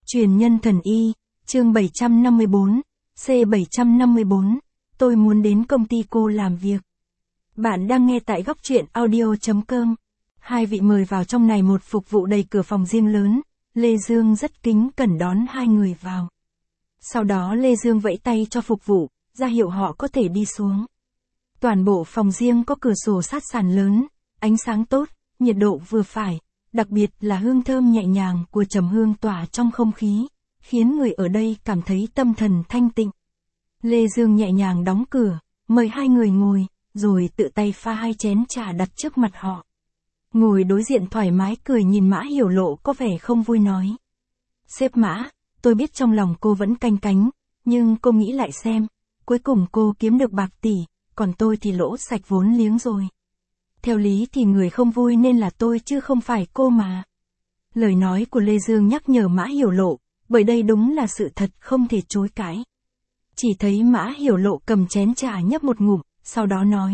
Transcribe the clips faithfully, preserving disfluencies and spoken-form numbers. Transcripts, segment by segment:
Truyền nhân thần y, chương bảy trăm năm mươi bốn, C bảy trăm năm mươi bốn, tôi muốn đến công ty cô làm việc. Bạn đang nghe tại góc truyện audio chấm com. Hai vị mời vào trong này một phục vụ đầy cửa phòng riêng lớn, Lê Dương rất kính cẩn đón hai người vào. Sau đó Lê Dương vẫy tay cho phục vụ, ra hiệu họ có thể đi xuống. Toàn bộ phòng riêng có cửa sổ sát sàn lớn, ánh sáng tốt, nhiệt độ vừa phải, đặc biệt là hương thơm nhẹ nhàng của trầm hương tỏa trong không khí, khiến người ở đây cảm thấy tâm thần thanh tịnh. Lê Dương nhẹ nhàng đóng cửa, mời hai người ngồi, rồi tự tay pha hai chén trà đặt trước mặt họ. Ngồi đối diện thoải mái cười nhìn Mã Hiểu Lộ có vẻ không vui nói. Sếp Mã, tôi biết trong lòng cô vẫn canh cánh, nhưng cô nghĩ lại xem, cuối cùng cô kiếm được bạc tỷ, còn tôi thì lỗ sạch vốn liếng rồi. Theo lý thì người không vui nên là tôi chứ không phải cô mà. Lời nói của Lê Dương nhắc nhở Mã Hiểu Lộ, bởi đây đúng là sự thật không thể chối cãi. Chỉ thấy Mã Hiểu Lộ cầm chén trà nhấp một ngụm, sau đó nói.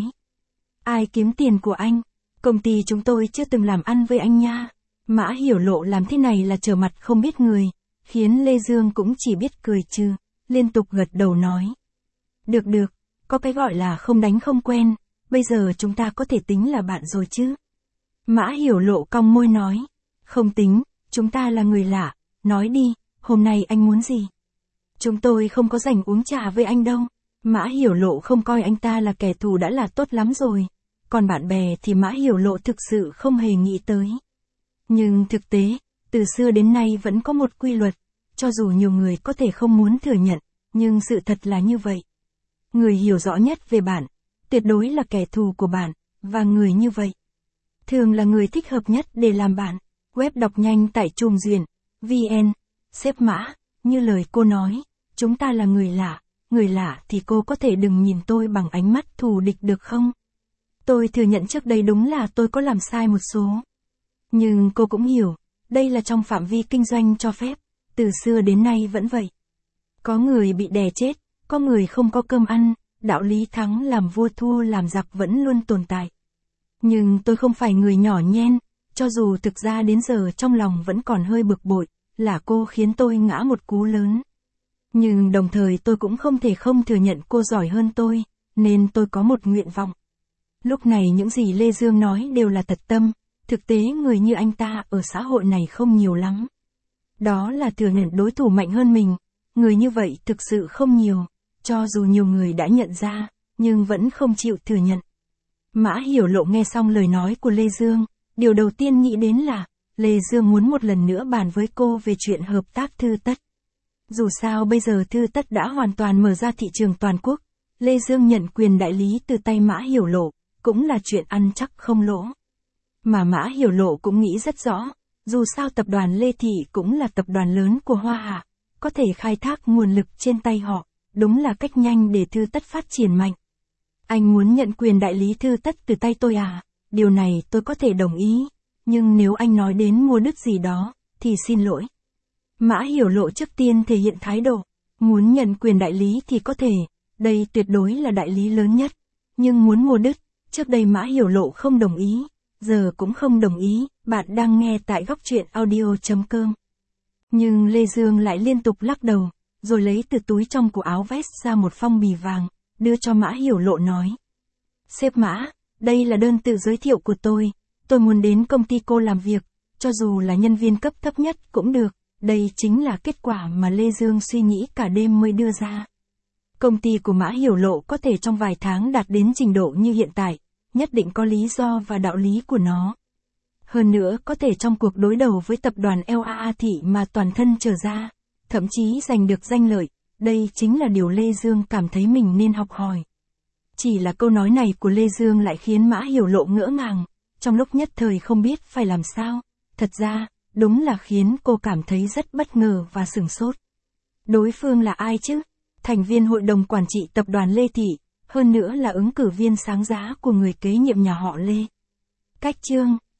Ai kiếm tiền của anh? Công ty chúng tôi chưa từng làm ăn với anh nha. Mã Hiểu Lộ làm thế này là trở mặt không biết người, khiến Lê Dương cũng chỉ biết cười trừ, liên tục gật đầu nói. Được được, có cái gọi là không đánh không quen, bây giờ chúng ta có thể tính là bạn rồi chứ. Mã Hiểu Lộ cong môi nói. Không tính, chúng ta là người lạ, nói đi, hôm nay anh muốn gì? Chúng tôi không có rảnh uống trà với anh đâu. Mã Hiểu Lộ không coi anh ta là kẻ thù đã là tốt lắm rồi. Còn bạn bè thì Mã Hiểu Lộ thực sự không hề nghĩ tới. Nhưng thực tế, từ xưa đến nay vẫn có một quy luật, cho dù nhiều người có thể không muốn thừa nhận, nhưng sự thật là như vậy. Người hiểu rõ nhất về bạn, tuyệt đối là kẻ thù của bạn, và người như vậy thường là người thích hợp nhất để làm bạn. Web đọc nhanh tại Trùm Duyện, vn. Sếp Mã, như lời cô nói, chúng ta là người lạ, người lạ thì cô có thể đừng nhìn tôi bằng ánh mắt thù địch được không? Tôi thừa nhận trước đây đúng là tôi có làm sai một số. Nhưng cô cũng hiểu, đây là trong phạm vi kinh doanh cho phép, từ xưa đến nay vẫn vậy. Có người bị đè chết, có người không có cơm ăn, đạo lý thắng làm vua thua làm giặc vẫn luôn tồn tại. Nhưng tôi không phải người nhỏ nhen, cho dù thực ra đến giờ trong lòng vẫn còn hơi bực bội, là cô khiến tôi ngã một cú lớn. Nhưng đồng thời tôi cũng không thể không thừa nhận cô giỏi hơn tôi, nên tôi có một nguyện vọng. Lúc này những gì Lê Dương nói đều là thật tâm, thực tế người như anh ta ở xã hội này không nhiều lắm. Đó là thừa nhận đối thủ mạnh hơn mình, người như vậy thực sự không nhiều, cho dù nhiều người đã nhận ra, nhưng vẫn không chịu thừa nhận. Mã Hiểu Lộ nghe xong lời nói của Lê Dương, điều đầu tiên nghĩ đến là, Lê Dương muốn một lần nữa bàn với cô về chuyện hợp tác Thư Tất. Dù sao bây giờ Thư Tất đã hoàn toàn mở ra thị trường toàn quốc, Lê Dương nhận quyền đại lý từ tay Mã Hiểu Lộ, cũng là chuyện ăn chắc không lỗ. Mà Mã Hiểu Lộ cũng nghĩ rất rõ, dù sao tập đoàn Lê Thị cũng là tập đoàn lớn của Hoa Hạ, có thể khai thác nguồn lực trên tay họ, đúng là cách nhanh để Thư Tất phát triển mạnh. Anh muốn nhận quyền đại lý Thư Tất từ tay tôi à? Điều này tôi có thể đồng ý, nhưng nếu anh nói đến mua đứt gì đó, thì xin lỗi. Mã Hiểu Lộ trước tiên thể hiện thái độ, muốn nhận quyền đại lý thì có thể, đây tuyệt đối là đại lý lớn nhất, nhưng muốn mua đứt, trước đây Mã Hiểu Lộ không đồng ý, giờ cũng không đồng ý, bạn đang nghe tại góc truyện audio chấm com. Nhưng Lê Dương lại liên tục lắc đầu, rồi lấy từ túi trong của áo vest ra một phong bì vàng, đưa cho Mã Hiểu Lộ nói. Sếp Mã, đây là đơn tự giới thiệu của tôi, tôi muốn đến công ty cô làm việc, cho dù là nhân viên cấp thấp nhất cũng được, đây chính là kết quả mà Lê Dương suy nghĩ cả đêm mới đưa ra. Công ty của Mã Hiểu Lộ có thể trong vài tháng đạt đến trình độ như hiện tại, nhất định có lý do và đạo lý của nó. Hơn nữa có thể trong cuộc đối đầu với tập đoàn lờ a a Thị mà toàn thân trở ra, thậm chí giành được danh lợi, đây chính là điều Lê Dương cảm thấy mình nên học hỏi. Chỉ là câu nói này của Lê Dương lại khiến Mã Hiểu Lộ ngỡ ngàng, trong lúc nhất thời không biết phải làm sao, thật ra, đúng là khiến cô cảm thấy rất bất ngờ và sửng sốt. Đối phương là ai chứ? Thành viên hội đồng quản trị tập đoàn Lê Thị, hơn nữa là ứng cử viên sáng giá của người kế nhiệm nhà họ Lê. Cách chương